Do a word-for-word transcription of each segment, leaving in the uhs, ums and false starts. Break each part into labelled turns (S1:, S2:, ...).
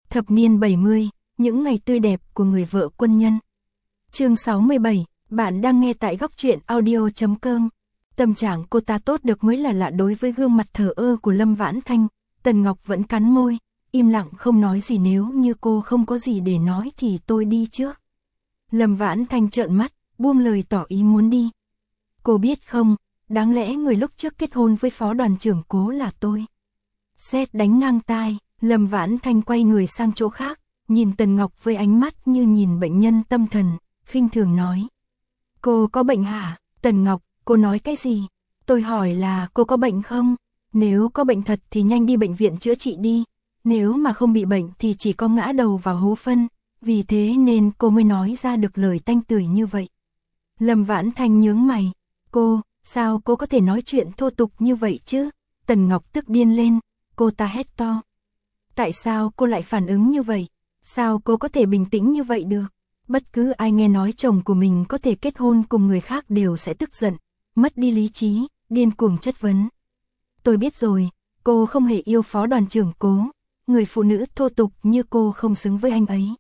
S1: Thập niên bảy mươi, những ngày tươi đẹp của người vợ quân nhân. Chương sáu mươi bảy, bạn đang nghe tại góc truyện audio chấm com. Tâm trạng cô ta tốt được mới là lạ đối với gương mặt thờ ơ của Lâm Vãn Thanh. Tần Ngọc vẫn cắn môi, im lặng không nói gì. Nếu như cô không có gì để nói thì tôi đi trước. Lâm Vãn Thanh trợn mắt, buông lời tỏ ý muốn đi. Cô biết không, đáng lẽ người lúc trước kết hôn với phó đoàn trưởng Cố là tôi. Sét đánh ngang tai, Lâm Vãn Thanh quay người sang chỗ khác, nhìn Tần Ngọc với ánh mắt như nhìn bệnh nhân tâm thần, khinh thường nói. Cô có bệnh hả? Tần Ngọc, cô nói cái gì? Tôi hỏi là cô có bệnh không? Nếu có bệnh thật thì nhanh đi bệnh viện chữa trị đi. Nếu mà không bị bệnh thì chỉ có ngã đầu vào hố phân. Vì thế nên cô mới nói ra được lời tanh tưởi như vậy. Lâm Vãn Thanh nhướng mày. Cô, sao cô có thể nói chuyện thô tục như vậy chứ? Tần Ngọc tức điên lên, cô ta hét to. Tại sao cô lại phản ứng như vậy? Sao cô có thể bình tĩnh như vậy được? Bất cứ ai nghe nói chồng của mình có thể kết hôn cùng người khác đều sẽ tức giận, mất đi lý trí, điên cuồng chất vấn. Tôi biết rồi, cô không hề yêu phó đoàn trưởng Cố, người phụ nữ thô tục như cô không xứng với anh ấy.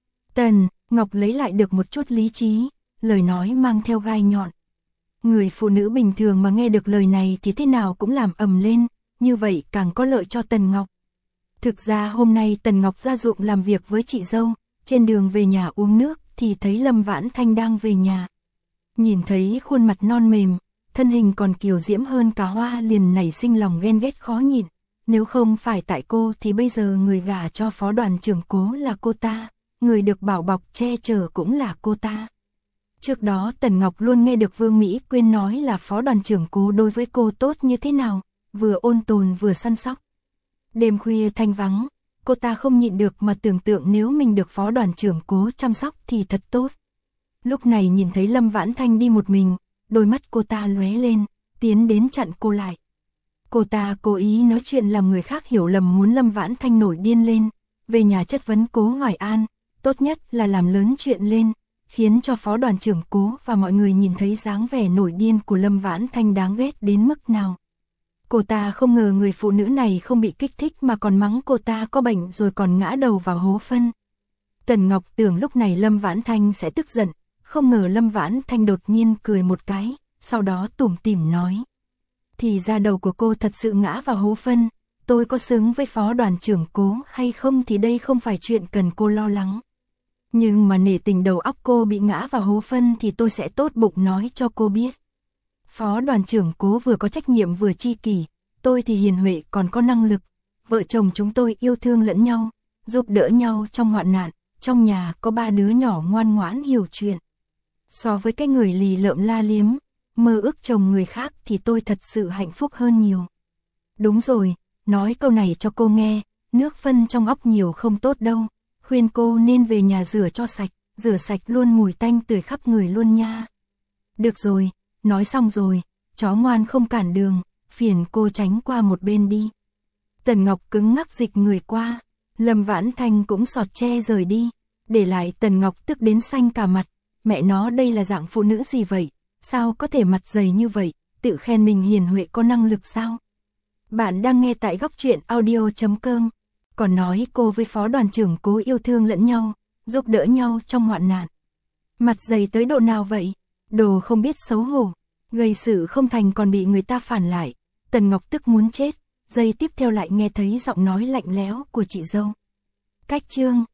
S1: Tần Ngọc lấy lại được một chút lý trí, lời nói mang theo gai nhọn. Người phụ nữ bình thường mà nghe được lời này thì thế nào cũng làm ầm lên, như vậy càng có lợi cho Tần Ngọc. Thực ra hôm nay Tần Ngọc ra ruộng làm việc với chị dâu, trên đường về nhà uống nước thì thấy Lâm Vãn Thanh đang về nhà. Nhìn thấy khuôn mặt non mềm, thân hình còn kiều diễm hơn cả hoa liền nảy sinh lòng ghen ghét khó nhịn. Nếu không phải tại cô thì bây giờ người gả cho phó đoàn trưởng Cố là cô ta, người được bảo bọc che chở cũng là cô ta. Trước đó Tần Ngọc luôn nghe được Vương Mỹ Quyên nói là phó đoàn trưởng Cố đối với cô tốt như thế nào, vừa ôn tồn vừa săn sóc. Đêm khuya thanh vắng, cô ta không nhịn được mà tưởng tượng nếu mình được phó đoàn trưởng Cố chăm sóc thì thật tốt. Lúc này nhìn thấy Lâm Vãn Thanh đi một mình, đôi mắt cô ta lóe lên, tiến đến chặn cô lại. Cô ta cố ý nói chuyện làm người khác hiểu lầm muốn Lâm Vãn Thanh nổi điên lên, về nhà chất vấn Cố Hoài An, tốt nhất là làm lớn chuyện lên, khiến cho phó đoàn trưởng Cố và mọi người nhìn thấy dáng vẻ nổi điên của Lâm Vãn Thanh đáng ghét đến mức nào. Cô ta không ngờ người phụ nữ này không bị kích thích mà còn mắng cô ta có bệnh rồi còn ngã đầu vào hố phân. Tần Ngọc tưởng lúc này Lâm Vãn Thanh sẽ tức giận, không ngờ Lâm Vãn Thanh đột nhiên cười một cái, sau đó tủm tỉm nói. Thì ra đầu của cô thật sự ngã vào hố phân, tôi có xứng với phó đoàn trưởng Cố hay không thì đây không phải chuyện cần cô lo lắng. Nhưng mà nể tình đầu óc cô bị ngã vào hố phân thì tôi sẽ tốt bụng nói cho cô biết. Phó đoàn trưởng Cố vừa có trách nhiệm vừa chi kỷ, tôi thì hiền huệ còn có năng lực. Vợ chồng chúng tôi yêu thương lẫn nhau, giúp đỡ nhau trong hoạn nạn, trong nhà có ba đứa nhỏ ngoan ngoãn hiểu chuyện. So với cái người lì lợm la liếm, mơ ước chồng người khác thì tôi thật sự hạnh phúc hơn nhiều. Đúng rồi, nói câu này cho cô nghe, nước phân trong óc nhiều không tốt đâu, khuyên cô nên về nhà rửa cho sạch, rửa sạch luôn mùi tanh tưởi khắp người luôn nha. Được rồi, nói xong rồi, chó ngoan không cản đường, phiền cô tránh qua một bên đi. Tần Ngọc cứng ngắc dịch người qua, Lâm Vãn Thanh cũng xọt che rời đi, để lại Tần Ngọc tức đến xanh cả mặt, mẹ nó đây là dạng phụ nữ gì vậy, sao có thể mặt dày như vậy, tự khen mình hiền huệ có năng lực sao? Bạn đang nghe tại góc truyện audio chấm com, còn nói cô với phó đoàn trưởng Cố yêu thương lẫn nhau, giúp đỡ nhau trong hoạn nạn. Mặt dày tới độ nào vậy? Đồ không biết xấu hổ, gây sự không thành còn bị người ta phản lại. Tần Ngọc tức muốn chết, giây tiếp theo lại nghe thấy giọng nói lạnh lẽo của chị dâu. Cách chương